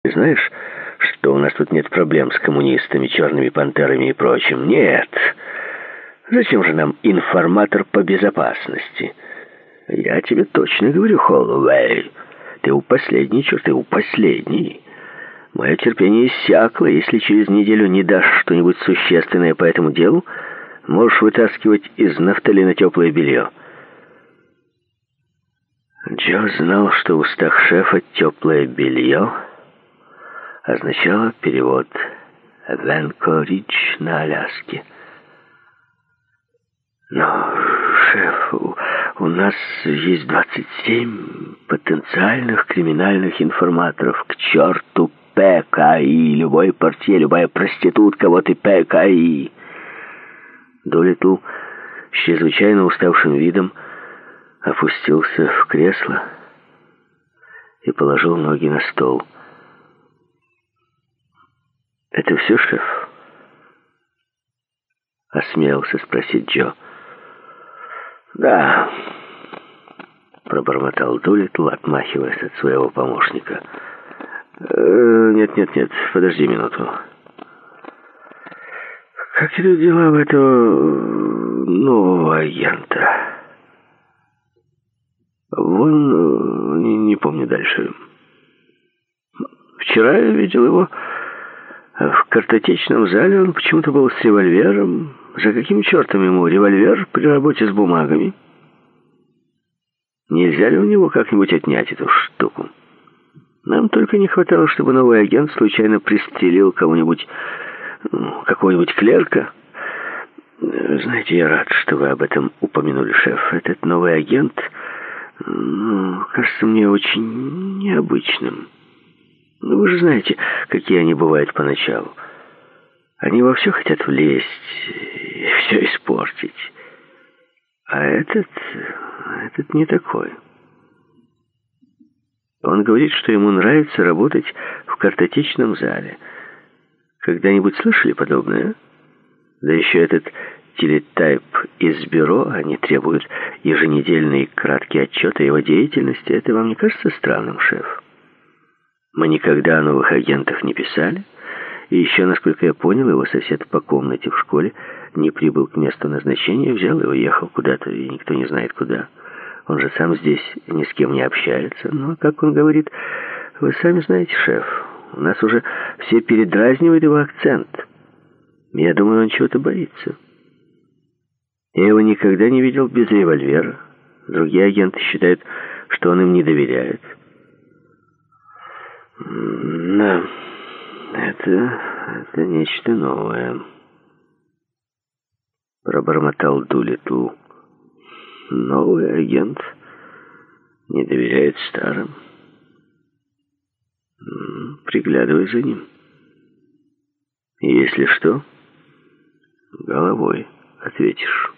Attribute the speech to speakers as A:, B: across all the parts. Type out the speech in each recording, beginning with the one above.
A: Ты знаешь, что у нас тут нет проблем с коммунистами, черными пантерами и прочим? Нет. Зачем же нам информатор по безопасности? Я тебе точно говорю, Холлоуэй, ты у последней черты, у последней. Мое терпение иссякло. Если через неделю не дашь что-нибудь существенное по этому делу, можешь вытаскивать из нафталина теплое белье. Джо знал, что в устах шефа «теплое белье» означало перевод в Энкоридж на Аляске. Но, шеф, у нас есть 27 потенциальных криминальных информаторов. К черту ПКИ, любой портье, любая проститутка, вот и ПКИ. Долитл с чрезвычайно уставшим видом опустился в кресло и положил ноги на стол. «Это все, шеф?» — осмелился спросить Джо. «Да», — пробормотал Долитл, отмахиваясь от своего помощника. «Нет, подожди минуту. Как идут дела у этого нового агента? Вон, не помню дальше. Вчера я видел его в картотечном зале, он почему-то был с револьвером. За каким чертом ему револьвер при работе с бумагами? Нельзя ли у него как-нибудь отнять эту штуку? Нам только не хватало, чтобы новый агент случайно пристрелил кого-нибудь, какого-нибудь клерка. Знаете, я рад, что вы об этом упомянули, шеф. Этот новый агент, кажется мне очень необычным. Вы же знаете, какие они бывают поначалу. Они во все хотят влезть и все испортить. А этот не такой. Он говорит, что ему нравится работать в картотечном зале. Когда-нибудь слышали подобное? Да еще этот телетайп из бюро, они требуют еженедельный краткий отчет о его деятельности. Это вам не кажется странным, шеф? Мы никогда о новых агентах не писали. И еще, насколько я понял, его сосед по комнате в школе не прибыл к месту назначения, взял и уехал куда-то, и никто не знает куда. Он же сам здесь ни с кем не общается. Но, как он говорит, вы сами знаете, шеф, у нас уже все передразнивают его акцент. Я думаю, он чего-то боится. Я его никогда не видел без револьвера. Другие агенты считают, что он им не доверяет. Да, это нечто новое. Пробормотал Долитл. Новый агент не доверяет старым. Приглядывай за ним. И если что, головой ответишь.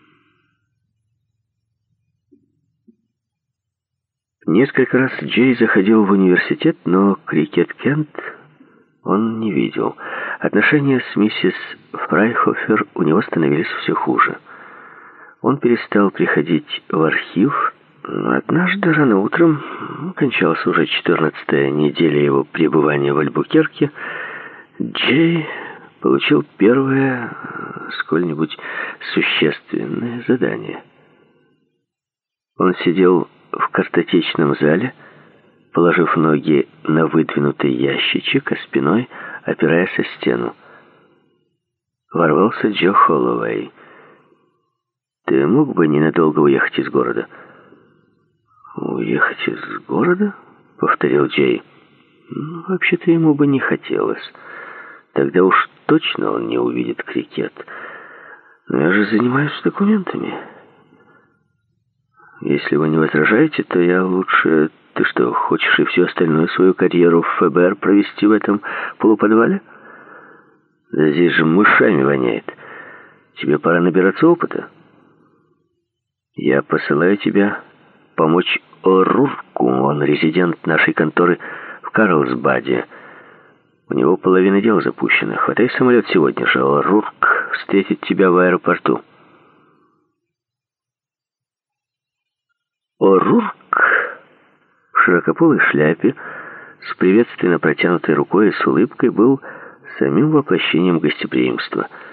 A: Несколько раз Джей заходил в университет, но Крикет Кент он не видел. Отношения с миссис Фрайхофер у него становились все хуже. Он перестал приходить в архив, но однажды рано утром, кончалась уже 14-я неделя его пребывания в Альбукерке, Джей получил первое, сколь-нибудь существенное задание. Он сидел в картотечном зале, положив ноги на выдвинутый ящичек, а спиной опираясь о стену. Ворвался Джо Холлоуэй. «Ты мог бы ненадолго уехать из города?» «Уехать из города?» — повторил Джей. «Вообще-то ему бы не хотелось. Тогда уж точно он не увидит Крикет. Но я же занимаюсь документами. Если вы не возражаете, то я лучше... Ты что, хочешь и всю остальную свою карьеру в ФБР провести в этом полуподвале? Да здесь же мышами воняет. Тебе пора набираться опыта. Я посылаю тебя помочь О'Рурку. Он резидент нашей конторы в Карлсбаде. У него половина дел запущена. Хватай самолет сегодня же. О'Рурк встретит тебя в аэропорту. О'Рурк в широкополой шляпе с приветственно протянутой рукой и с улыбкой, был самим воплощением гостеприимства.